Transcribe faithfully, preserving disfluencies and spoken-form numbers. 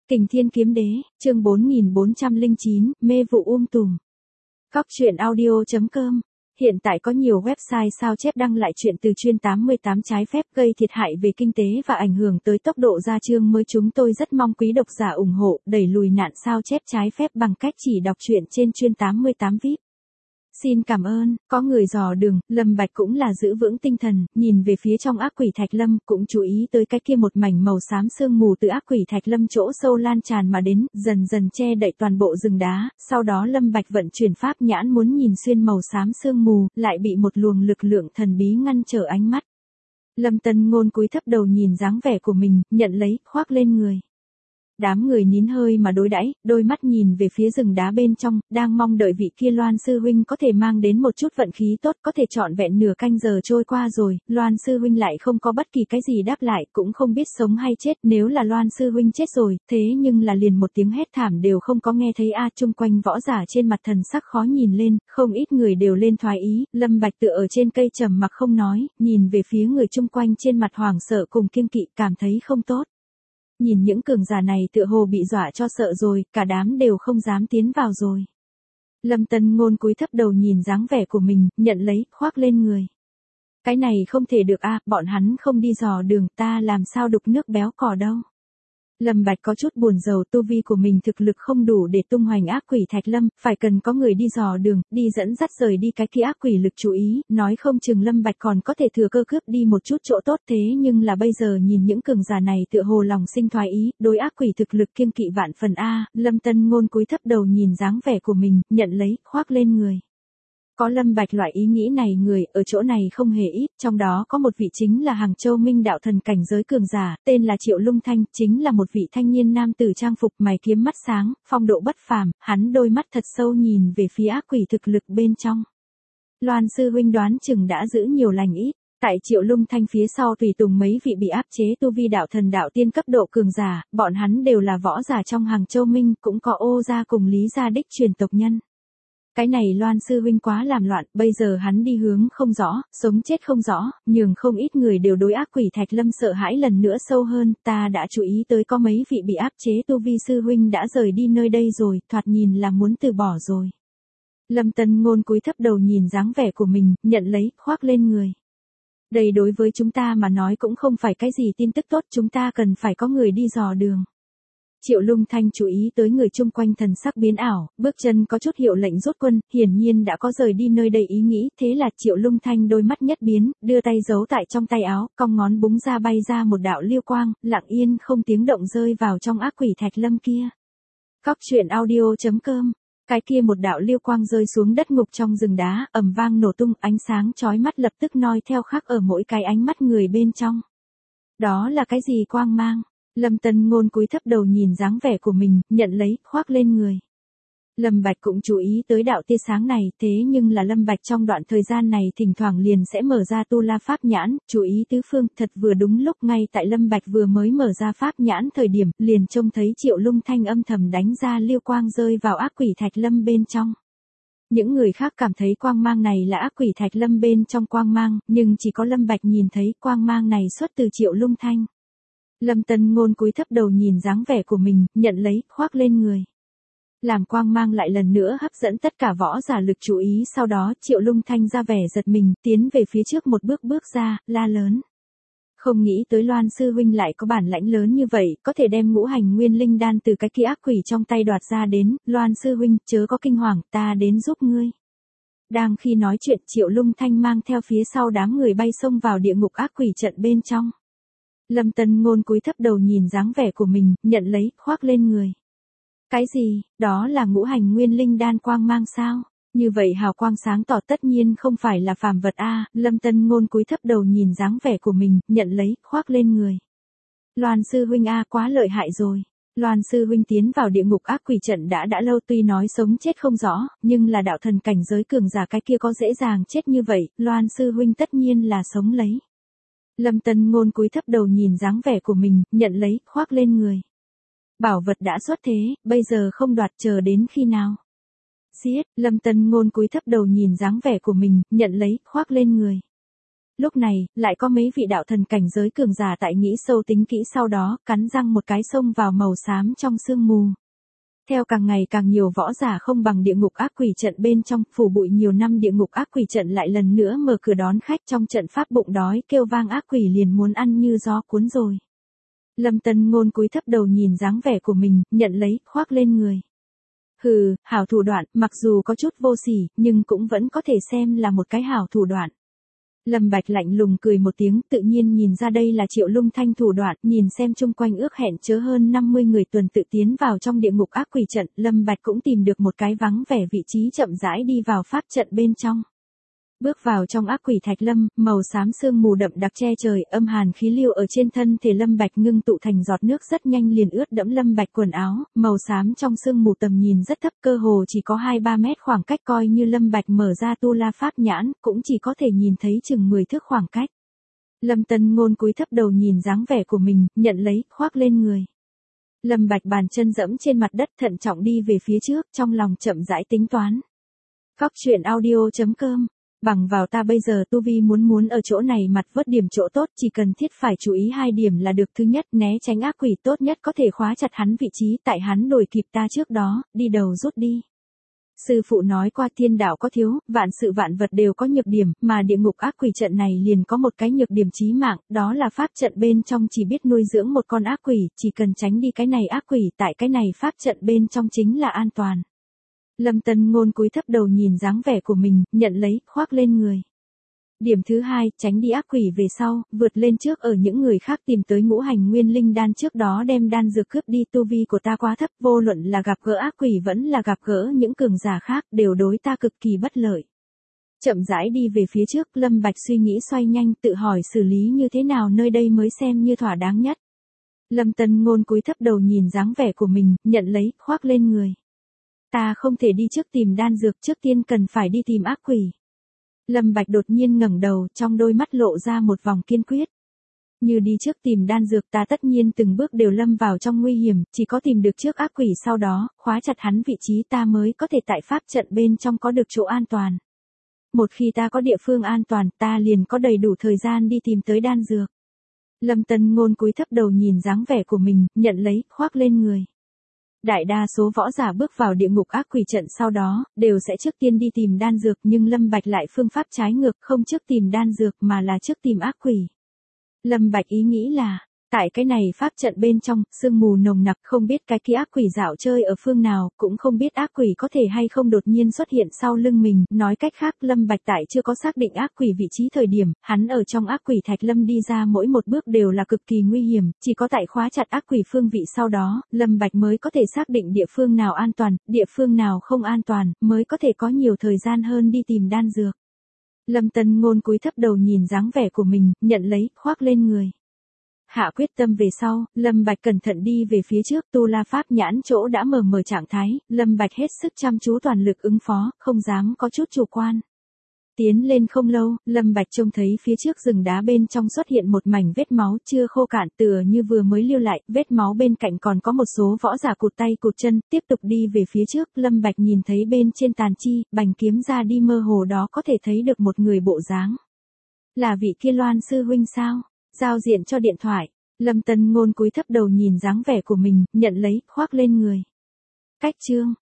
Kình Thiên Kiếm Đế, chương bốn nghìn bốn trăm lẻ chín, mê vụ um tùm. Cóc truyện audio chấm com. Hiện tại có nhiều website sao chép đăng lại chuyện từ chuyên tám mươi tám trái phép gây thiệt hại về kinh tế và ảnh hưởng tới tốc độ ra chương mới. Chúng tôi rất mong quý độc giả ủng hộ, đẩy lùi nạn sao chép trái phép bằng cách chỉ đọc truyện trên chuyên tám mươi tám víp. Xin cảm ơn. Có người dò đường, Lâm Bạch cũng là giữ vững tinh thần, nhìn về phía trong ác quỷ thạch lâm, cũng chú ý tới cái kia một mảnh màu xám sương mù từ ác quỷ thạch lâm chỗ sâu lan tràn mà đến, dần dần che đậy toàn bộ rừng đá. Sau đó Lâm Bạch vận chuyển pháp nhãn muốn nhìn xuyên màu xám sương mù, lại bị một luồng lực lượng thần bí ngăn trở ánh mắt. Lâm Tân Ngôn cúi thấp đầu nhìn dáng vẻ của mình, nhận lấy, khoác lên người. Đám người nín hơi mà đối đãi, đôi mắt nhìn về phía rừng đá bên trong, đang mong đợi vị kia Loan sư huynh có thể mang đến một chút vận khí tốt, có thể trọn vẹn nửa canh giờ trôi qua rồi, Loan sư huynh lại không có bất kỳ cái gì đáp lại, cũng không biết sống hay chết. Nếu là Loan sư huynh chết rồi, thế nhưng là liền một tiếng hét thảm đều không có nghe thấy a. Chung quanh võ giả trên mặt thần sắc khó nhìn lên, không ít người đều lên thoái ý. Lâm Bạch tựa ở trên cây trầm mặc không nói, nhìn về phía người chung quanh trên mặt hoảng sợ cùng kiêng kỵ, cảm thấy không tốt. Nhìn những cường giả này tựa hồ bị dọa cho sợ rồi, cả đám đều không dám tiến vào rồi. Lâm Tân Ngôn cúi thấp đầu nhìn dáng vẻ của mình, nhận lấy, khoác lên người. Cái này không thể được a, bọn hắn không đi dò đường, ta làm sao đục nước béo cò đâu. Lâm Bạch có chút buồn rầu, tu vi của mình thực lực không đủ để tung hoành ác quỷ thạch lâm, phải cần có người đi dò đường, đi dẫn dắt rời đi cái kia ác quỷ lực chú ý, nói không chừng Lâm Bạch còn có thể thừa cơ cướp đi một chút chỗ tốt. Thế nhưng là bây giờ nhìn những cường giả này tựa hồ lòng sinh thoái ý, đối ác quỷ thực lực kiêng kỵ vạn phần a. Lâm Tân Ngôn cúi thấp đầu nhìn dáng vẻ của mình, nhận lấy, khoác lên người. Có Lâm Bạch loại ý nghĩ này người, ở chỗ này không hề ít, trong đó có một vị chính là Hàng Châu Minh đạo thần cảnh giới cường giả, tên là Triệu Lung Thanh, chính là một vị thanh niên nam tử trang phục mày kiếm mắt sáng, phong độ bất phàm, hắn đôi mắt thật sâu nhìn về phía ác quỷ thực lực bên trong. Loan sư huynh đoán chừng đã giữ nhiều lành ít. Tại Triệu Lung Thanh phía sau tùy tùng mấy vị bị áp chế tu vi đạo thần đạo tiên cấp độ cường giả, bọn hắn đều là võ giả trong Hàng Châu Minh, cũng có Ô gia cùng Lý gia đích truyền tộc nhân. Cái này Loan sư huynh quá làm loạn, bây giờ hắn đi hướng không rõ, sống chết không rõ, nhường không ít người đều đối ác quỷ thạch lâm sợ hãi lần nữa sâu hơn. Ta đã chú ý tới có mấy vị bị áp chế tu vi sư huynh đã rời đi nơi đây rồi, thoạt nhìn là muốn từ bỏ rồi. Lâm Tân Ngôn cúi thấp đầu nhìn dáng vẻ của mình, nhận lấy, khoác lên người. Đây đối với chúng ta mà nói cũng không phải cái gì tin tức tốt, chúng ta cần phải có người đi dò đường. Triệu Lung Thanh chú ý tới người chung quanh thần sắc biến ảo, bước chân có chút hiệu lệnh rút quân, hiển nhiên đã có rời đi nơi đây ý nghĩ. Thế là Triệu Lung Thanh đôi mắt nhất biến, đưa tay giấu tại trong tay áo, cong ngón búng ra bay ra một đạo liêu quang, lặng yên không tiếng động rơi vào trong ác quỷ thạch lâm kia. Cóc truyện audio chấm com. Cái kia một đạo liêu quang rơi xuống đất ngục trong rừng đá, ầm vang nổ tung, ánh sáng chói mắt lập tức noi theo khắc ở mỗi cái ánh mắt người bên trong. Đó là cái gì quang mang? Lâm Tân Ngôn cúi thấp đầu nhìn dáng vẻ của mình, nhận lấy, khoác lên người. Lâm Bạch cũng chú ý tới đạo tia sáng này, thế nhưng là Lâm Bạch trong đoạn thời gian này thỉnh thoảng liền sẽ mở ra tu la pháp nhãn, chú ý tứ phương. Thật vừa đúng lúc ngay tại Lâm Bạch vừa mới mở ra pháp nhãn thời điểm, liền trông thấy Triệu Lung Thanh âm thầm đánh ra liêu quang rơi vào ác quỷ thạch lâm bên trong. Những người khác cảm thấy quang mang này là ác quỷ thạch lâm bên trong quang mang, nhưng chỉ có Lâm Bạch nhìn thấy quang mang này xuất từ Triệu Lung Thanh. Lâm Tân Ngôn cúi thấp đầu nhìn dáng vẻ của mình, nhận lấy, khoác lên người. Làm quang mang lại lần nữa hấp dẫn tất cả võ giả lực chú ý, sau đó Triệu Lung Thanh ra vẻ giật mình, tiến về phía trước một bước bước ra, la lớn. Không nghĩ tới Loan sư huynh lại có bản lãnh lớn như vậy, có thể đem ngũ hành nguyên linh đan từ cái kia ác quỷ trong tay đoạt ra đến. Loan sư huynh, chớ có kinh hoàng, ta đến giúp ngươi. Đang khi nói chuyện, Triệu Lung Thanh mang theo phía sau đám người bay xông vào địa ngục ác quỷ trận bên trong. Lâm Tân Ngôn cúi thấp đầu nhìn dáng vẻ của mình, nhận lấy, khoác lên người. Cái gì, đó là ngũ hành nguyên linh đan quang mang sao? Như vậy hào quang sáng tỏ tất nhiên không phải là phàm vật a. Lâm Tân Ngôn cúi thấp đầu nhìn dáng vẻ của mình, nhận lấy, khoác lên người. Loan sư huynh a, quá lợi hại rồi. Loan sư huynh tiến vào địa ngục ác quỷ trận đã đã lâu, tuy nói sống chết không rõ, nhưng là đạo thần cảnh giới cường giả cái kia có dễ dàng chết như vậy, Loan sư huynh tất nhiên là sống lấy. Lâm Tân Ngôn cúi thấp đầu nhìn dáng vẻ của mình, nhận lấy, khoác lên người. Bảo vật đã xuất thế, bây giờ không đoạt chờ đến khi nào? Giết, Lâm Tân Ngôn cúi thấp đầu nhìn dáng vẻ của mình, nhận lấy, khoác lên người. Lúc này, lại có mấy vị đạo thần cảnh giới cường giả tại nghĩ sâu tính kỹ sau đó, cắn răng một cái xông vào màu xám trong sương mù. Theo càng ngày càng nhiều võ giả không bằng địa ngục ác quỷ trận bên trong, phủ bụi nhiều năm địa ngục ác quỷ trận lại lần nữa mở cửa đón khách trong trận pháp bụng đói kêu vang ác quỷ liền muốn ăn như gió cuốn rồi. Lâm Tân Ngôn cúi thấp đầu nhìn dáng vẻ của mình, nhận lấy, khoác lên người. Hừ, hảo thủ đoạn, mặc dù có chút vô sỉ, nhưng cũng vẫn có thể xem là một cái hảo thủ đoạn. Lâm Bạch lạnh lùng cười một tiếng, tự nhiên nhìn ra đây là Triệu Lung Thanh thủ đoạn, nhìn xem chung quanh ước hẹn chớ hơn năm mươi người tuần tự tiến vào trong địa ngục ác quỷ trận, Lâm Bạch cũng tìm được một cái vắng vẻ vị trí chậm rãi đi vào pháp trận bên trong. Bước vào trong ác quỷ thạch lâm, màu xám sương mù đậm đặc che trời, âm hàn khí lưu ở trên thân thể Lâm Bạch ngưng tụ thành giọt nước rất nhanh liền ướt đẫm Lâm Bạch quần áo, màu xám trong sương mù tầm nhìn rất thấp, cơ hồ chỉ có hai ba mét khoảng cách, coi như Lâm Bạch mở ra tu la pháp nhãn, cũng chỉ có thể nhìn thấy chừng mười thước khoảng cách. Lâm Tân Ngôn cúi thấp đầu nhìn dáng vẻ của mình, nhận lấy, khoác lên người. Lâm Bạch bàn chân dẫm trên mặt đất thận trọng đi về phía trước, trong lòng chậm rãi tính toán. Cóc truyện audio chấm com Bằng vào ta bây giờ tu vi muốn muốn ở chỗ này mặt vớt điểm chỗ tốt, chỉ cần thiết phải chú ý hai điểm là được. Thứ nhất, né tránh ác quỷ, tốt nhất có thể khóa chặt hắn vị trí, tại hắn đuổi kịp ta trước đó, đi đầu rút đi. Sư phụ nói qua thiên đạo có thiếu, vạn sự vạn vật đều có nhược điểm, mà địa ngục ác quỷ trận này liền có một cái nhược điểm chí mạng, đó là pháp trận bên trong chỉ biết nuôi dưỡng một con ác quỷ, chỉ cần tránh đi cái này ác quỷ, tại cái này pháp trận bên trong chính là an toàn. Lâm Tân Ngôn cúi thấp đầu nhìn dáng vẻ của mình, nhận lấy, khoác lên người. Điểm thứ hai, tránh đi ác quỷ về sau, vượt lên trước ở những người khác tìm tới ngũ hành nguyên linh đan trước đó đem đan dược cướp đi, tu vi của ta quá thấp, vô luận là gặp gỡ ác quỷ vẫn là gặp gỡ những cường giả khác, đều đối ta cực kỳ bất lợi. Chậm rãi đi về phía trước, Lâm Bạch suy nghĩ xoay nhanh, tự hỏi xử lý như thế nào nơi đây mới xem như thỏa đáng nhất. Lâm Tân Ngôn cúi thấp đầu nhìn dáng vẻ của mình, nhận lấy, khoác lên người. Ta không thể đi trước tìm đan dược, trước tiên cần phải đi tìm ác quỷ. Lâm Bạch đột nhiên ngẩng đầu, trong đôi mắt lộ ra một vòng kiên quyết. Như đi trước tìm đan dược, ta tất nhiên từng bước đều lâm vào trong nguy hiểm, chỉ có tìm được trước ác quỷ sau đó, khóa chặt hắn vị trí ta mới có thể tại pháp trận bên trong có được chỗ an toàn. Một khi ta có địa phương an toàn, ta liền có đầy đủ thời gian đi tìm tới đan dược. Lâm Tân Ngôn cúi thấp đầu nhìn dáng vẻ của mình, nhận lấy, khoác lên người. Đại đa số võ giả bước vào địa ngục ác quỷ trận sau đó, đều sẽ trước tiên đi tìm đan dược, nhưng Lâm Bạch lại phương pháp trái ngược, không trước tìm đan dược mà là trước tìm ác quỷ. Lâm Bạch ý nghĩ là, tại cái này pháp trận bên trong, sương mù nồng nặc, không biết cái kia ác quỷ dạo chơi ở phương nào, cũng không biết ác quỷ có thể hay không đột nhiên xuất hiện sau lưng mình, nói cách khác, Lâm Bạch tại chưa có xác định ác quỷ vị trí thời điểm, hắn ở trong ác quỷ thạch lâm đi ra mỗi một bước đều là cực kỳ nguy hiểm, chỉ có tại khóa chặt ác quỷ phương vị sau đó, Lâm Bạch mới có thể xác định địa phương nào an toàn, địa phương nào không an toàn, mới có thể có nhiều thời gian hơn đi tìm đan dược. Lâm Tân Ngôn cúi thấp đầu nhìn dáng vẻ của mình, nhận lấy, khoác lên người. Hạ quyết tâm về sau, Lâm Bạch cẩn thận đi về phía trước, tu la pháp nhãn chỗ đã mở mở trạng thái, Lâm Bạch hết sức chăm chú toàn lực ứng phó, không dám có chút chủ quan. Tiến lên không lâu, Lâm Bạch trông thấy phía trước rừng đá bên trong xuất hiện một mảnh vết máu chưa khô cạn, tựa như vừa mới lưu lại, vết máu bên cạnh còn có một số võ giả cụt tay cụt chân, tiếp tục đi về phía trước, Lâm Bạch nhìn thấy bên trên tàn chi, bành kiếm ra đi mơ hồ đó có thể thấy được một người bộ dáng. Là vị kia Loan sư huynh sao? Giao diện cho điện thoại, Lâm Tân Ngôn cúi thấp đầu nhìn dáng vẻ của mình, nhận lấy, khoác lên người. Cách chương